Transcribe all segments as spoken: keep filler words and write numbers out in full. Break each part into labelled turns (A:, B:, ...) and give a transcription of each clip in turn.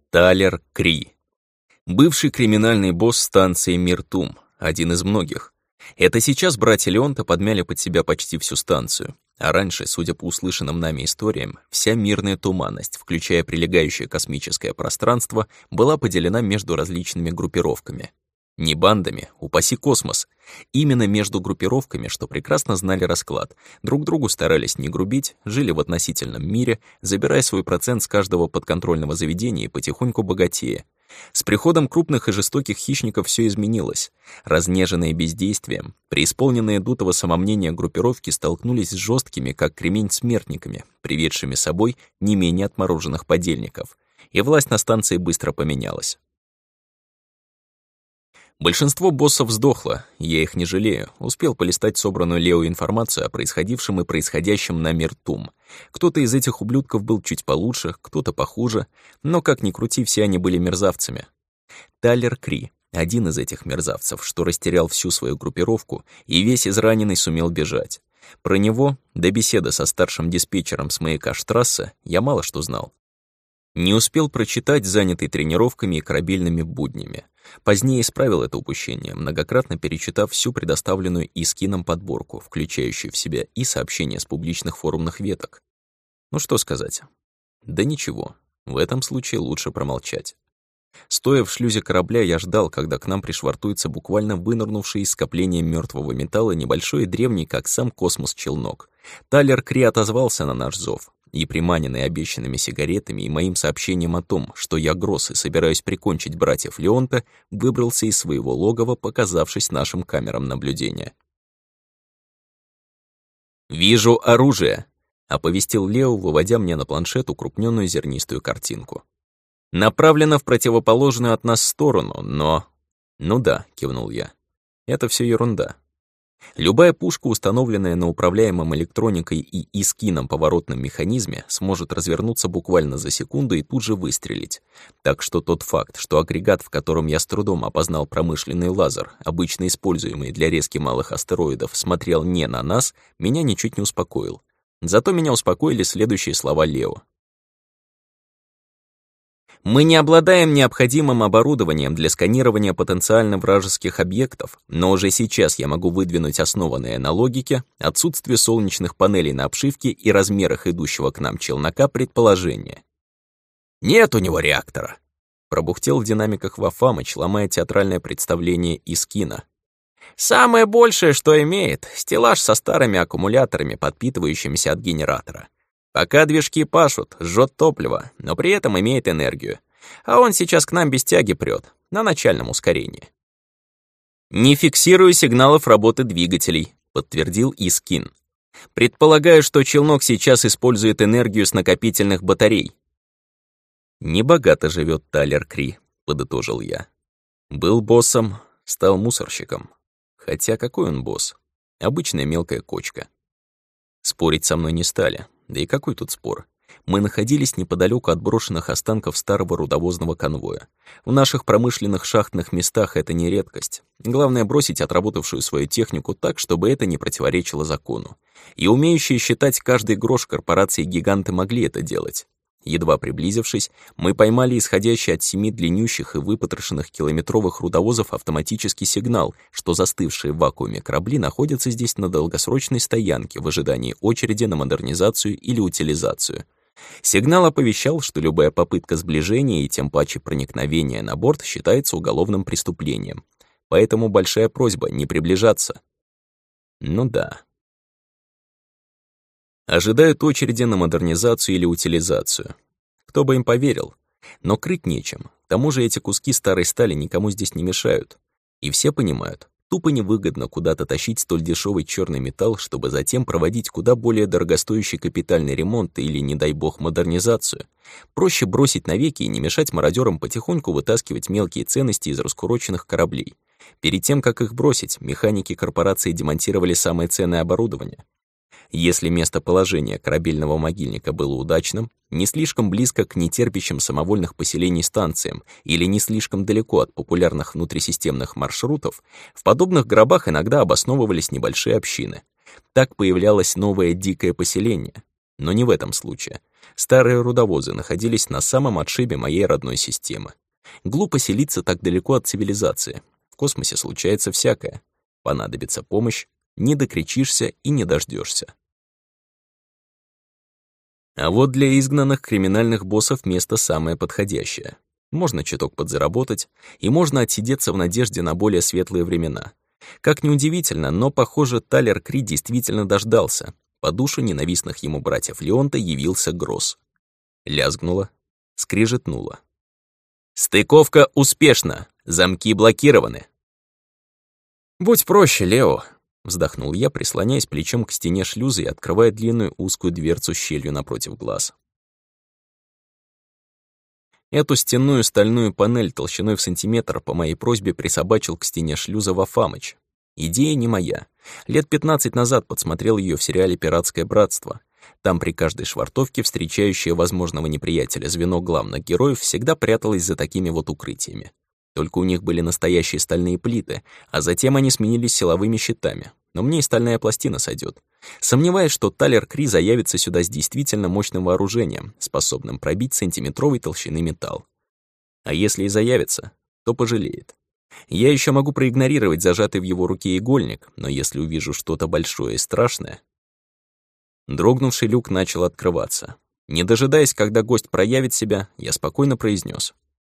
A: Талер Кри. Бывший криминальный босс станции Миртум, один из многих. Это сейчас братья Леонта подмяли под себя почти всю станцию. А раньше, судя по услышанным нами историям, вся мирная туманность, включая прилегающее космическое пространство, была поделена между различными группировками. Не бандами, упаси космос. Именно между группировками, что прекрасно знали расклад, друг другу старались не грубить, жили в относительном мире, забирая свой процент с каждого подконтрольного заведения и потихоньку богатея. С приходом крупных и жестоких хищников все изменилось. Разнеженные бездействием, преисполненные дутого самомнения группировки столкнулись с жесткими, как кремень, смертниками, приведшими с собой не менее отмороженных подельников. И власть на станции быстро поменялась. Большинство боссов сдохло, я их не жалею, успел полистать собранную Лео информацию о происходившем и происходящем на Миртум. Кто-то из этих ублюдков был чуть получше, кто-то похуже, но, как ни крути, все они были мерзавцами. Талер Кри — один из этих мерзавцев, что растерял всю свою группировку и весь израненный сумел бежать. Про него, до беседы со старшим диспетчером с маяка Штрассе, я мало что знал. Не успел прочитать, занятый тренировками и корабельными буднями. Позднее исправил это упущение, многократно перечитав всю предоставленную Искином подборку, включающую в себя и сообщения с публичных форумных веток. Ну что сказать? Да ничего, в этом случае лучше промолчать. Стоя в шлюзе корабля, я ждал, когда к нам пришвартуется буквально вынырнувший из скопления мертвого металла небольшой и древний, как сам космос, челнок. Талер Кри отозвался на наш зов. И приманенный обещанными сигаретами и моим сообщением о том, что я Гросс и собираюсь прикончить братьев Леонта, выбрался из своего логова, показавшись нашим камерам наблюдения. «Вижу оружие», — оповестил Лео, выводя мне на планшет укрупненную зернистую картинку. «Направлено в противоположную от нас сторону, но...» «Ну да», — кивнул я. «Это все ерунда». Любая пушка, установленная на управляемом электроникой и Искином поворотном механизме, сможет развернуться буквально за секунду и тут же выстрелить. Так что тот факт, что агрегат, в котором я с трудом опознал промышленный лазер, обычно используемый для резки малых астероидов, смотрел не на нас, меня ничуть не успокоил. Зато меня успокоили следующие слова Лео. Мы не обладаем необходимым оборудованием для сканирования потенциально вражеских объектов, но уже сейчас я могу выдвинуть основанное на логике, отсутствие солнечных панелей на обшивке и размерах идущего к нам челнока предположение. «Нет у него реактора», — пробухтел в динамиках Вафамыч, ломая театральное представление из кино. «Самое большее, что имеет, стеллаж со старыми аккумуляторами, подпитывающимися от генератора. Пока движки пашут, жжет топливо, но при этом имеет энергию. А он сейчас к нам без тяги прёт, на начальном ускорении». «Не фиксирую сигналов работы двигателей», — подтвердил Искин. «Предполагаю, что челнок сейчас использует энергию с накопительных батарей». «Небогато живет Талер Кри», — подытожил я. «Был боссом, стал мусорщиком. Хотя какой он босс? Обычная мелкая кочка». Спорить со мной не стали. Да и какой тут спор? Мы находились неподалеку от брошенных останков старого рудовозного конвоя. В наших промышленных шахтных местах это не редкость. Главное — бросить отработавшую свою технику так, чтобы это не противоречило закону. И умеющие считать каждый грош корпорации-гиганты могли это делать. Едва приблизившись, мы поймали исходящий от семи длиннющих и выпотрошенных километровых рудовозов автоматический сигнал, что застывшие в вакууме корабли находятся здесь на долгосрочной стоянке в ожидании очереди на модернизацию или утилизацию. Сигнал оповещал, что любая попытка сближения и тем паче проникновения на борт считается уголовным преступлением. Поэтому большая просьба не приближаться. Ну да. Ожидают очереди на модернизацию или утилизацию. Кто бы им поверил? Но крыть нечем. К тому же эти куски старой стали никому здесь не мешают. И все понимают, тупо невыгодно куда-то тащить столь дешевый черный металл, чтобы затем проводить куда более дорогостоящий капитальный ремонт или, не дай бог, модернизацию. Проще бросить навеки и не мешать мародерам потихоньку вытаскивать мелкие ценности из раскуроченных кораблей. Перед тем, как их бросить, механики корпорации демонтировали самое ценное оборудование. Если местоположение корабельного могильника было удачным, не слишком близко к нетерпящим самовольных поселений станциям или не слишком далеко от популярных внутрисистемных маршрутов, в подобных гробах иногда обосновывались небольшие общины. Так появлялось новое дикое поселение. Но не в этом случае. Старые рудовозы находились на самом отшибе моей родной системы. Глупо селиться так далеко от цивилизации. В космосе случается всякое. Понадобится помощь, не докричишься и не дождешься. А вот для изгнанных криминальных боссов место самое подходящее. Можно чуток подзаработать, и можно отсидеться в надежде на более светлые времена. Как ни удивительно, но, похоже, Талер Кри действительно дождался. По душу ненавистных ему братьев Леонта явился Гросс. Лязгнуло, скрижетнуло. «Стыковка успешна! Замки блокированы!» «Будь проще, Лео!» — вздохнул я, прислоняясь плечом к стене шлюза и открывая длинную узкую дверцу щелью напротив глаз. Эту стенную стальную панель толщиной в сантиметр по моей просьбе присобачил к стене шлюза Вафамыч. Идея не моя. Лет пятнадцать назад подсмотрел ее в сериале «Пиратское братство». Там при каждой швартовке встречающее возможного неприятеля звено главных героев всегда пряталось за такими вот укрытиями. Только у них были настоящие стальные плиты, а затем они сменились силовыми щитами. Но мне и стальная пластина сойдет. Сомневаюсь, что Талер Кри заявится сюда с действительно мощным вооружением, способным пробить сантиметровой толщины металл. А если и заявится, то пожалеет. Я еще могу проигнорировать зажатый в его руке игольник, но если увижу что-то большое и страшное... Дрогнувший люк начал открываться. Не дожидаясь, когда гость проявит себя, я спокойно произнес: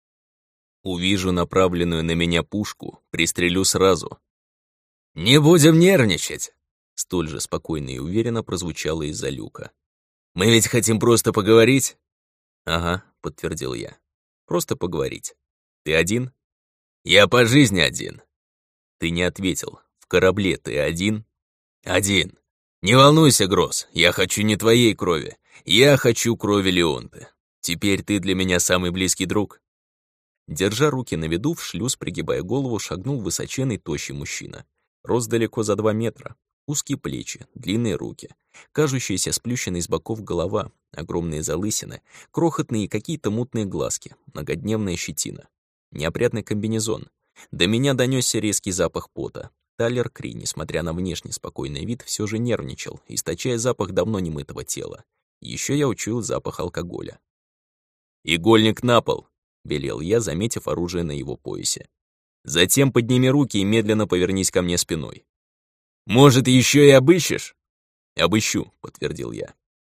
A: «Увижу направленную на меня пушку, пристрелю сразу». «Не будем нервничать!» Столь же спокойно и уверенно прозвучало из-за люка. «Мы ведь хотим просто поговорить?» «Ага», — подтвердил я. «Просто поговорить. Ты один?» «Я по жизни один». «Ты не ответил. В корабле ты один?» «Один. Не волнуйся, Гросс, я хочу не твоей крови. Я хочу крови Леонты. Теперь ты для меня самый близкий друг». Держа руки на виду, в шлюз, пригибая голову, шагнул высоченный тощий мужчина. Рост далеко за два метра. Узкие плечи, длинные руки, кажущаяся сплющенной с боков голова, огромные залысины, крохотные и какие-то мутные глазки, многодневная щетина. Неопрятный комбинезон. До меня донёсся резкий запах пота. Талер Кри, несмотря на внешне спокойный вид, все же нервничал, источая запах давно немытого тела. Еще я учуял запах алкоголя. «Игольник на пол!» — велел я, заметив оружие на его поясе. «Затем подними руки и медленно повернись ко мне спиной». «Может, еще и обыщешь?» «Обыщу», — подтвердил я.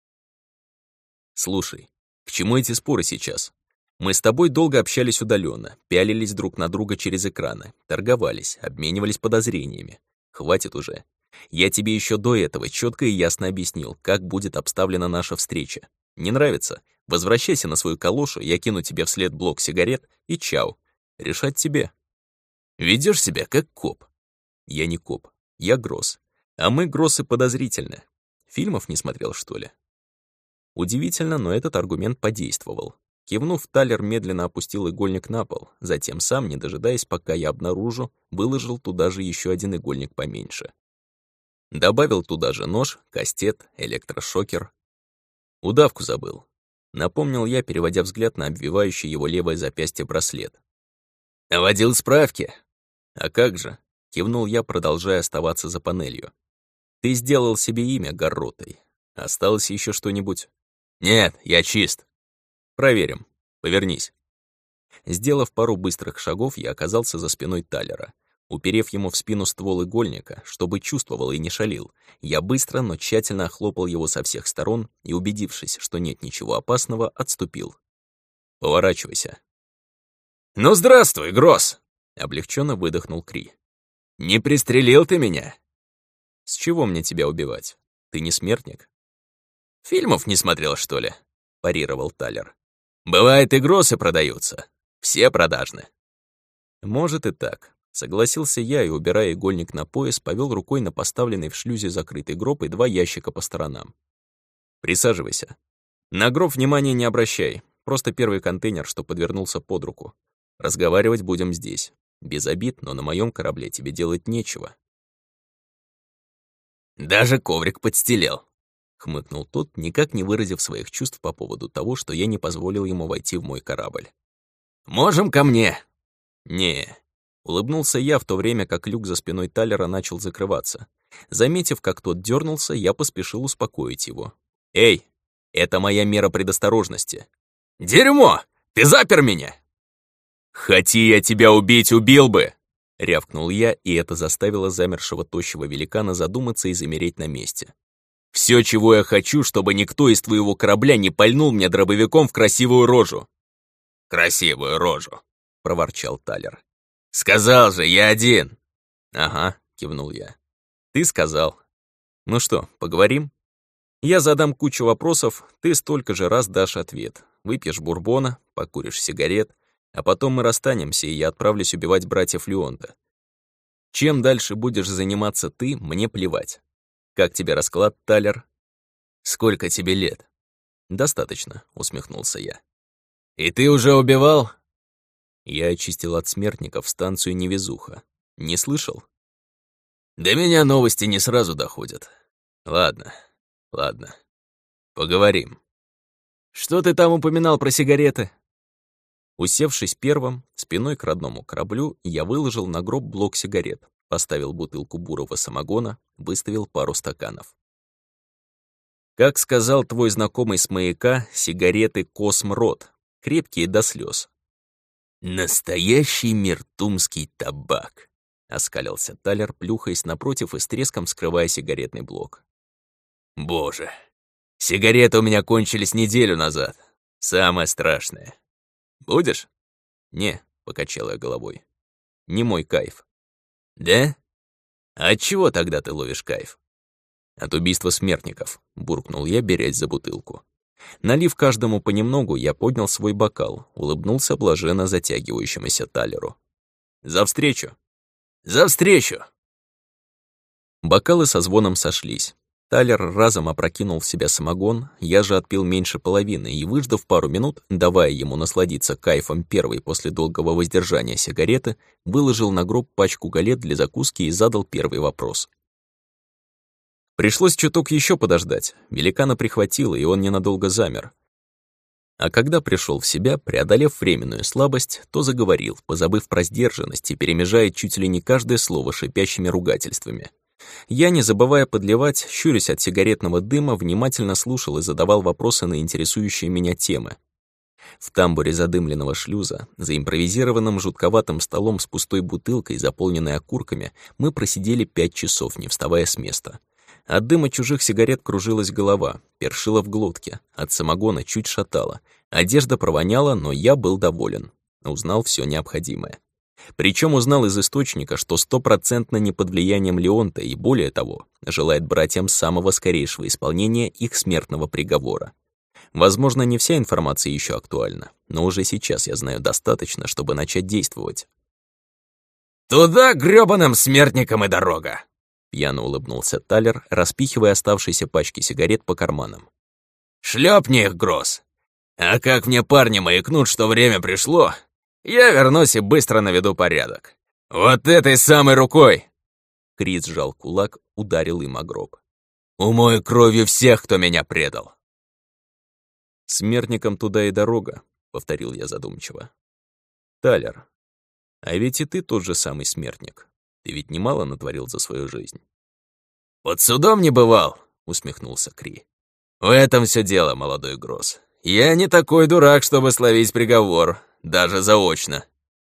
A: «Слушай, к чему эти споры сейчас? Мы с тобой долго общались удаленно, пялились друг на друга через экраны, торговались, обменивались подозрениями. Хватит уже. Я тебе еще до этого четко и ясно объяснил, как будет обставлена наша встреча. Не нравится? Возвращайся на свою калошу, я кину тебе вслед блок сигарет и чау. Решать тебе. Ведешь себя как коп. Я не коп, я Гросс. А мы, Гроссы, подозрительны. Фильмов не смотрел, что ли?» Удивительно, но этот аргумент подействовал. Кивнув, Талер медленно опустил игольник на пол, затем сам, не дожидаясь, пока я обнаружу, выложил туда же еще один игольник поменьше. Добавил туда же нож, кастет, электрошокер. Удавку забыл. Напомнил я, переводя взгляд на обвивающий его левое запястье браслет. «Наводил справки?» «А как же?» — кивнул я, продолжая оставаться за панелью. «Ты сделал себе имя Гарротой. Осталось еще что-нибудь?» «Нет, я чист». «Проверим. Повернись». Сделав пару быстрых шагов, я оказался за спиной Талера. Уперев ему в спину ствол игольника, чтобы чувствовал и не шалил, я быстро, но тщательно охлопал его со всех сторон и, убедившись, что нет ничего опасного, отступил. «Поворачивайся». «Ну, здравствуй, Гросс!» — облегченно выдохнул Кри. «Не пристрелил ты меня?» «С чего мне тебя убивать? Ты не смертник?» «Фильмов не смотрел, что ли?» — парировал Талер. «Бывает, и Гроссы продаются. Все продажны». «Может и так», — согласился я и, убирая игольник на пояс, повел рукой на поставленный в шлюзе закрытый гроб и два ящика по сторонам. «Присаживайся. На гроб внимания не обращай, просто первый контейнер, что подвернулся под руку. Разговаривать будем здесь. Без обид, но на моем корабле тебе делать нечего». «Даже коврик подстелил», — хмыкнул тот, никак не выразив своих чувств по поводу того, что я не позволил ему войти в мой корабль. «Можем ко мне?» «Не», — улыбнулся я, в то время как люк за спиной Талера начал закрываться. Заметив, как тот дернулся, я поспешил успокоить его. «Эй, Это моя мера предосторожности. Дерьмо! Ты запер меня! Хоти я тебя убить, убил бы! Рявкнул я, и это заставило замершего тощего великана задуматься и замереть на месте. Все, чего я хочу, чтобы никто из твоего корабля не пальнул мне дробовиком в красивую рожу. Красивую рожу, проворчал Талер. Сказал же, я один. Ага, кивнул я. Ты сказал. Ну что, поговорим? Я задам кучу вопросов, ты столько же раз дашь ответ. Выпьешь бурбона, покуришь сигарет, а потом мы расстанемся, и я отправлюсь убивать братьев Леонда. Чем дальше будешь заниматься ты, мне плевать. Как тебе расклад, Талер? Сколько тебе лет? Достаточно, усмехнулся я. И ты уже убивал? Я очистил от смертников станцию Невезуха. Не слышал? До меня новости не сразу доходят. Ладно, ладно. Поговорим. Что ты там упоминал про сигареты? Усевшись первым, спиной к родному кораблю, я выложил на гроб блок сигарет, поставил бутылку бурого самогона, выставил пару стаканов. Как сказал твой знакомый с маяка, сигареты Космрот, крепкие до слез. Настоящий миртумский табак, оскалился Талер, плюхаясь напротив и с треском вскрывая сигаретный блок. Боже, сигареты у меня кончились неделю назад. Самое страшное. Будешь? Не, покачал я головой. Не мой кайф. Да? А от чего тогда ты ловишь кайф? От убийства смертников, буркнул я, берясь за бутылку. Налив каждому понемногу, я поднял свой бокал, улыбнулся блаженно затягивающемуся Талеру. За встречу! За встречу! Бокалы со звоном сошлись. Талер разом опрокинул в себя самогон, я же отпил меньше половины и, выждав пару минут, давая ему насладиться кайфом первой после долгого воздержания сигареты, выложил на гроб пачку галет для закуски и задал первый вопрос. Пришлось чуток еще подождать, великана прихватило, и он ненадолго замер. А когда пришел в себя, преодолев временную слабость, то заговорил, позабыв про сдержанность и перемежая чуть ли не каждое слово шипящими ругательствами. Я, не забывая подливать, щурясь от сигаретного дыма, внимательно слушал и задавал вопросы на интересующие меня темы. В тамбуре задымленного шлюза, за импровизированным жутковатым столом с пустой бутылкой, заполненной окурками, мы просидели пять часов, не вставая с места. От дыма чужих сигарет кружилась голова, першила в глотке, от самогона чуть шатало. Одежда провоняла, но я был доволен. Узнал все необходимое. Причем узнал из источника, что стопроцентно не под влиянием Леонта и, более того, желает братьям самого скорейшего исполнения их смертного приговора. Возможно, не вся информация еще актуальна, но уже сейчас я знаю достаточно, чтобы начать действовать. «Туда грёбаным смертникам и дорога!» Пьяно улыбнулся Талер, распихивая оставшиеся пачки сигарет по карманам. «Шлёпни их, Гросс! А как мне парни маякнут, что время пришло, я вернусь и быстро наведу порядок. Вот этой самой рукой!» Крис сжал кулак, ударил им о гроб. «Умою кровью всех, кто меня предал!» «Смертникам туда и дорога», — повторил я задумчиво. «Талер, а ведь и ты тот же самый смертник. Ты ведь немало натворил за свою жизнь». «Под судом не бывал», — усмехнулся Кри. «В этом все дело, молодой Гросс. Я не такой дурак, чтобы словить приговор, даже заочно».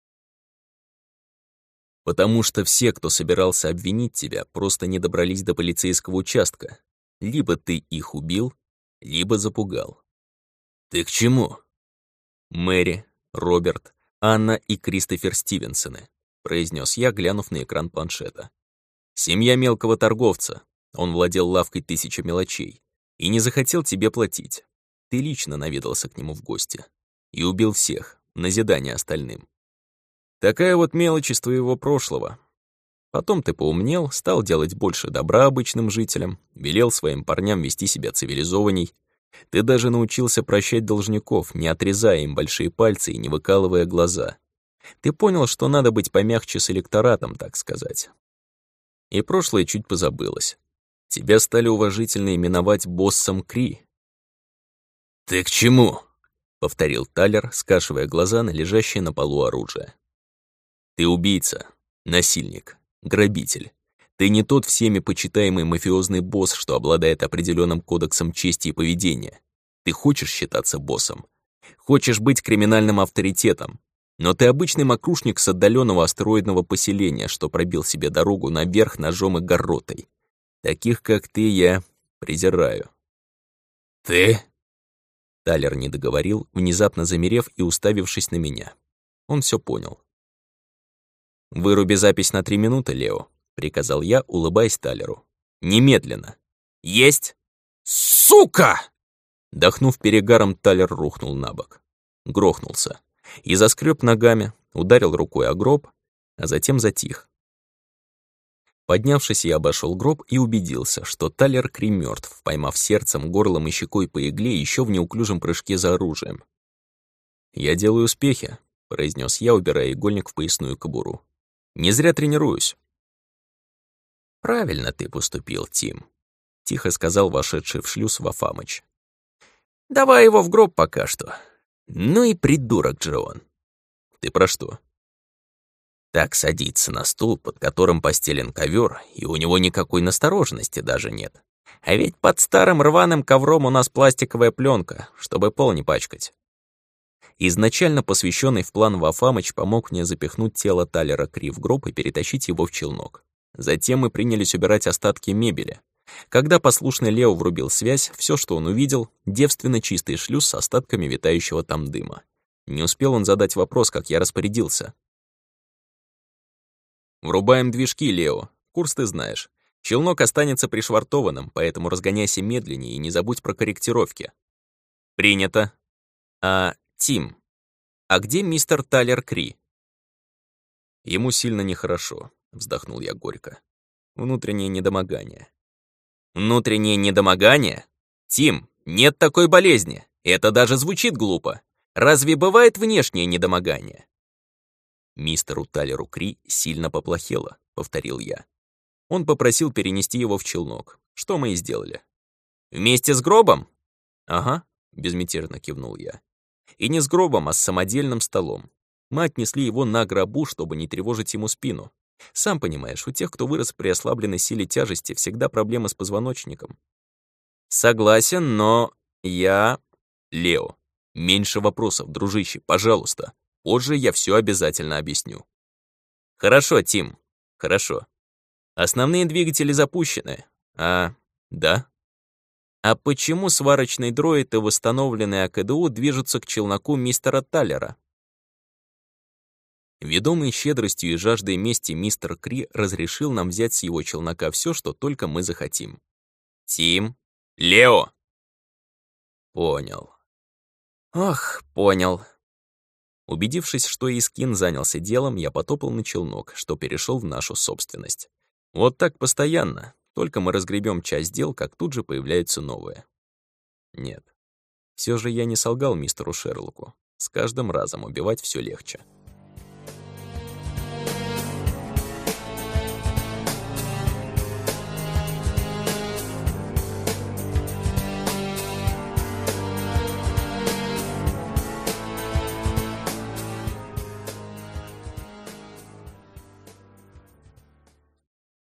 A: «Потому что все, кто собирался обвинить тебя, просто не добрались до полицейского участка. Либо ты их убил, либо запугал». «Ты к чему?» «Мэри, Роберт, Анна и Кристофер Стивенсоны», произнес я, глянув на экран планшета. «Семья мелкого торговца. Он владел лавкой тысячи мелочей и не захотел тебе платить. Ты лично наведался к нему в гости и убил всех, назидание остальным. Такая вот мелочь из твоего прошлого. Потом ты поумнел, стал делать больше добра обычным жителям, велел своим парням вести себя цивилизованней. Ты даже научился прощать должников, не отрезая им большие пальцы и не выкалывая глаза. Ты понял, что надо быть помягче с электоратом, так сказать. И прошлое чуть позабылось. Тебя стали уважительно именовать боссом Кри». «Ты к чему?» — повторил Талер, скашивая глаза на лежащее на полу оружие. «Ты убийца, насильник, грабитель. Ты не тот всеми почитаемый мафиозный босс, что обладает определенным кодексом чести и поведения. Ты хочешь считаться боссом? Хочешь быть криминальным авторитетом? Но ты обычный мокрушник с отдаленного астероидного поселения, что пробил себе дорогу наверх ножом и гарротой. Таких, как ты, я презираю. Ты? Талер не договорил, внезапно замерев и уставившись на меня. Он все понял. «Выруби запись на три минуты, Лео», — приказал я, улыбаясь Талеру. «Немедленно». «Есть!» «Сука!» Дохнув перегаром, Талер рухнул на бок. Грохнулся. И заскреб ногами, ударил рукой о гроб, а затем затих. Поднявшись, я обошел гроб и убедился, что Талер Кри мертв, поймав сердцем, горлом и щекой по игле еще в неуклюжем прыжке за оружием. «Я делаю успехи», — произнес я, убирая игольник в поясную кобуру. «Не зря тренируюсь». «Правильно ты поступил, Тим», — тихо сказал вошедший в шлюз Вафамыч. «Давай его в гроб пока что. Ну и придурок же он». «Ты про что?» «Так садится на стул, под которым постелен ковер, и у него никакой настороженности даже нет. А ведь под старым рваным ковром у нас пластиковая пленка, чтобы пол не пачкать». Изначально посвященный в план Вафамыч помог мне запихнуть тело Талера Кри в гроб и перетащить его в челнок. Затем мы принялись убирать остатки мебели. Когда послушный Лео врубил связь, все, что он увидел, девственно чистый шлюз с остатками витающего там дыма. Не успел он задать вопрос, как я распорядился. «Врубаем движки, Лео. Курс ты знаешь. Челнок останется пришвартованным, поэтому разгоняйся медленнее и не забудь про корректировки». «Принято. А, Тим, а где мистер Талер Кри?» «Ему сильно нехорошо», — вздохнул я горько. «Внутреннее недомогание». «Внутреннее недомогание? Тим, нет такой болезни. Это даже звучит глупо. Разве бывает внешнее недомогание?» «Мистеру Талеру Кри сильно поплохело», — повторил я. Он попросил перенести его в челнок, что мы и сделали. «Вместе с гробом?» «Ага», — безмятежно кивнул я. «И не с гробом, а с самодельным столом. Мы отнесли его на гробу, чтобы не тревожить ему спину. Сам понимаешь, у тех, кто вырос при ослабленной силе тяжести, всегда проблемы с позвоночником». «Согласен, но я...» «Лео, меньше вопросов, дружище, пожалуйста. Позже я все обязательно объясню». «Хорошо, Тим, хорошо. Основные двигатели запущены. А, да? А почему сварочный дроид и восстановленный АКДУ движутся к челноку мистера Талера?» Ведомый щедростью и жаждой мести мистер Кри разрешил нам взять с его челнока все, что только мы захотим. «Тим? Лео!» «Понял. Ох, понял». Убедившись, что Искин занялся делом, я потопал на челнок, что перешел в нашу собственность. Вот так постоянно. Только мы разгребем часть дел, как тут же появляются новые. Нет. Все же я не солгал мистеру Шерлоку. С каждым разом убивать все легче.